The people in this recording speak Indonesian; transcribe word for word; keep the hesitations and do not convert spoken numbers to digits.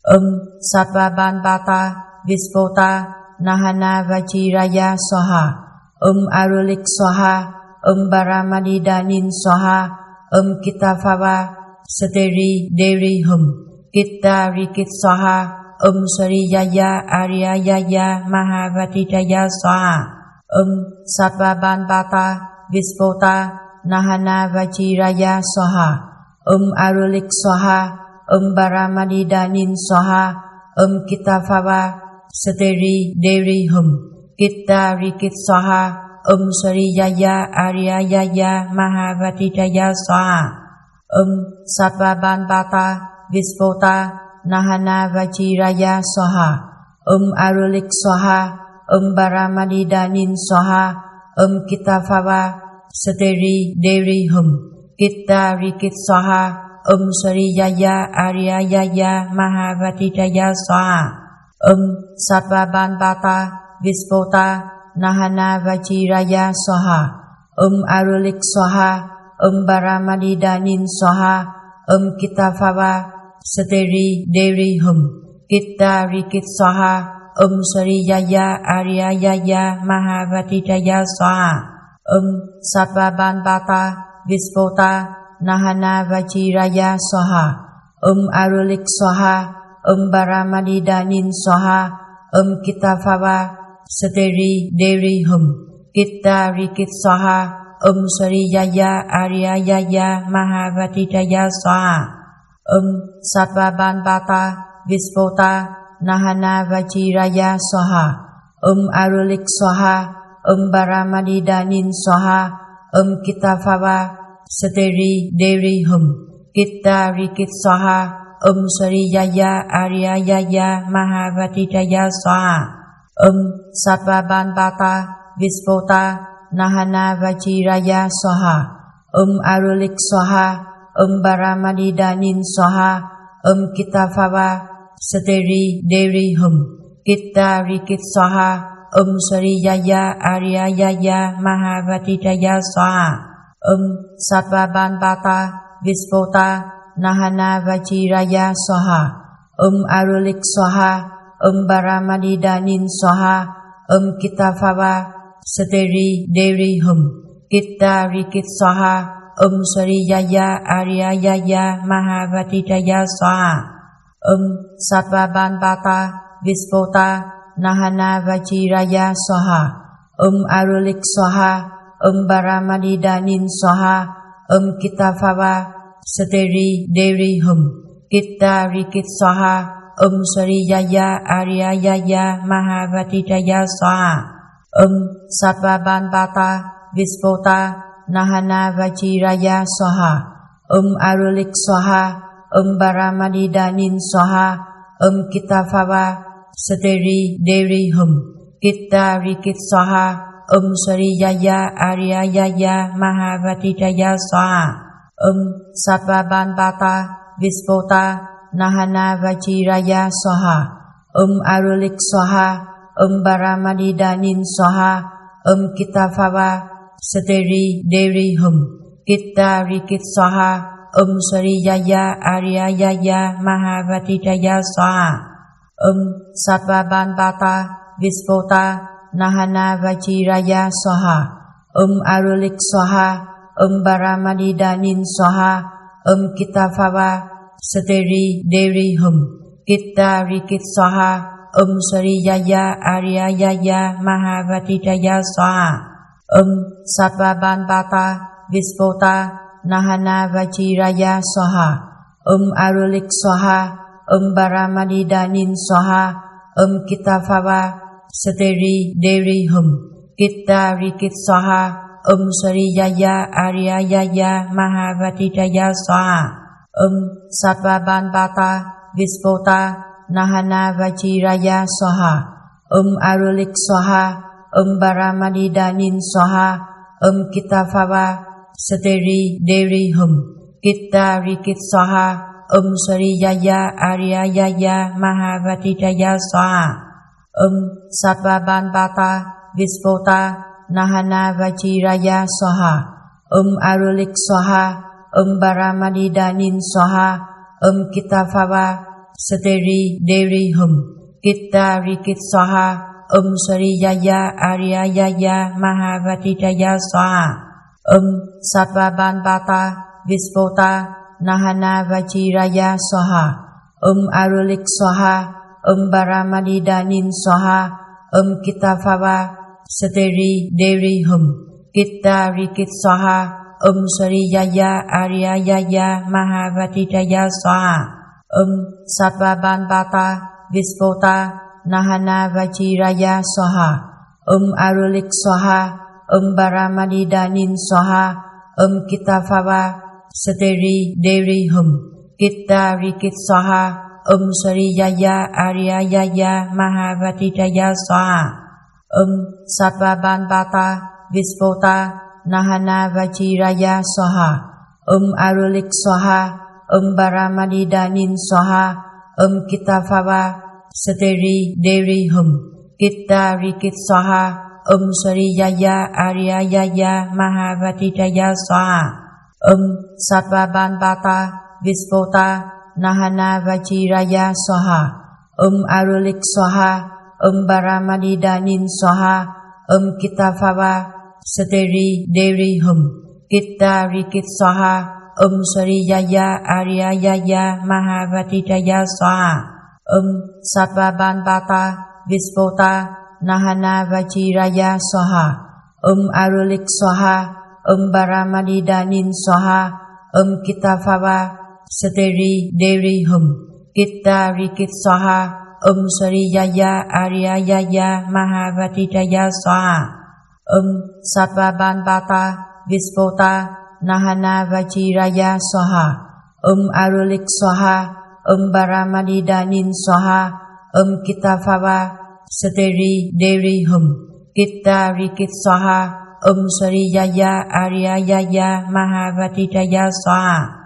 Om Sattva Banbata Vispota Nahana Vajiraya Swaha. Om Arulik Swaha. Om Baramadhidanin Swaha. Om Kitafava Sateri Deri Hum. Kitta Rikit Swaha. Om Sariyaya Aryayaya Mahavatitaya Swaha. Om Sattva Banbata Vispota Nahana Vajiraya Swaha. Om Arulik Swaha. Om Baramadhidanin Swaha. Om Kitafava Sateri Deri Hum. Kitta Rikit Swaha. Om Sariyaya Aryayaya Mahavatitaya Swaha. Om Sattva Banbata Vispota Nahana Vajiraya Swaha. Om Arulik Swaha. Om Baramadhidanin Swaha. Om Kitafava Sateri Deri Hum. Kitta Rikit Swaha. Om Sariyaya Aryayaya Mahavatitaya Swaha. Om Sattva Banbata Vispota Nahana Vajiraya Swaha. Om Arulik Swaha. Om Baramadhidanin Swaha. Om Kitafava Sateri Deri Hum. Kitta Rikit Swaha. Om Sariyaya Aryayaya Mahavatitaya Swaha. Om Sattva Banbata Vispota Nahana Vajiraya Swaha. Om Arulik Swaha. Om Baramadhidanin Swaha. Om Kitafava Sateri Deri Hum. Kitta Rikit Swaha. Om Sariyaya Aryayaya Mahavatitaya Swaha. Om Sattva Banbata Vispota Nahana Vajiraya Swaha. Om Arulik Swaha. Om Baramadhidanin Swaha. Om Kitafava Sateri Deri Hum. Kitta Rikit Swaha. Om Sariyaya Aryayaya Mahavatitaya Swaha. Om Sattva Banbata Vispota Nahana Vajiraya Swaha. Om Arulik Swaha. Om Baramadhidanin Swaha. Om Kitafava Sateri Deri Hum. Kitta Rikit Swaha. Om Sariyaya Aryayaya Mahavatitaya Swaha. Om Sattva Banbata Vispota Nahana Vajiraya Swaha. Om Arulik Swaha. Om Baramadhidanin Swaha. Om Kitafava Sateri Deri Hum. Kitta Rikit Swaha. Om Sariyaya Aryayaya Mahavatitaya Swaha. Om Sattva Banbata Vispota Nahana Vajiraya Swaha. Om Arulik Swaha. Om Baramadhidanin Swaha. Om Kitafava Sateri Deri Hum. Kitta Rikit Swaha. Om Sariyaya Aryayaya Mahavatitaya Swaha. Om Sattva Banbata Vispota Nahana Vajiraya Swaha. Om Arulik Swaha. Om Baramadhidanin Swaha. Om Kitafava Sateri Deri Hum. Kitta Rikit Swaha. Om Sariyaya Aryayaya Mahavatitaya Swaha. Om Sattva Banbata Vispota Nahana Vajiraya Swaha. Om Arulik Swaha. Om Baramadhidanin Swaha. Om Kitafava Sateri Deri Hum. Kitta Rikit Swaha. Om Sariyaya Aryayaya Mahavatitaya Swaha. Om Sattva Banbata Vispota Nahana Vajiraya Swaha. Om Arulik Swaha. Om Baramadhidanin Swaha. Om Kitafava Sateri Deri Hum. Kitta Rikit Swaha. Om Sariyaya Aryayaya Mahavatitaya Swaha. Om Sattva Banbata Vispota Nahana Vajiraya Swaha. Om Arulik Swaha. Om Baramadhidanin Swaha. Om Kitafava Sateri Deri Hum. Kitta Rikit Swaha. Om Sariyaya Aryayaya Mahavatitaya Swaha. Om Sattva Banbata Vispota Nahana Vajiraya Swaha. Om Arulik Swaha. Om Baramadhidanin Swaha. Om Kitafava Sateri Deri Hum. Kitta Rikit Swaha. Om Sariyaya Aryayaya Mahavatitaya Swaha. Om Sattva Banbata Vispota Nahana Vajiraya Swaha. Om Arulik Swaha. Om Baramadhidanin Swaha. Om Kitafava Sateri Deri Hum Kitta Rikit Swaha Om Sariyaya Aryayaya Mahavatitaya Swaha Om Sattvaban Bata Vispota Nahana Vajiraya Swaha Om Arulik Swaha Om Baramadidanin Swaha Om Kitafava Sateri Deri Hum Kitta Rikit Swaha Om Sariyaya Aryayaya Mahavatitaya Swaha Om Sattvaban Bata Vispota Nahana Vajiraya Swaha Om Arulik Swaha Om Baramadidanin Swaha Om Kitafava Sateri Deri Hum Kitta Rikit Swaha Om Sariyaya Aryayaya Mahavatitaya Swaha Om Sattvaban Bata Vispota Nahana Vajiraya Swaha Om Arulik Swaha Om Baramadidanin Swaha Om Kitafava Sateri Deri Hum Kitta Rikit Swaha Om Sariyaya Aryayaya Mahavatitaya Swaha Om Sattvaban Bata Vispota Nahana Vajiraya Swaha Om Arulik Swaha Om Baramadidanin Swaha Om Kitafava Sateri Deri Hum Kitta Rikit Swaha Om Sariyaya Aryayaya Mahavatitaya Swaha Om Sattvaban Bata Vispota Nahana Vajiraya Swaha Om Arulik Swaha Om Baramadidanin Swaha Om Kitafava Sateri Deri Hum Kitta Rikit Swaha Om Sariyaya Aryayaya Mahavatitaya Swaha Om Sattvaban Bata Vispota Nahana Vajiraya Swaha Om Arulik Swaha Om Baramadidanin Swaha Om Kitafava Sateri Deri Hum Kitta Rikit Swaha Om Sariyaya Aryayaya Mahavatitaya Swaha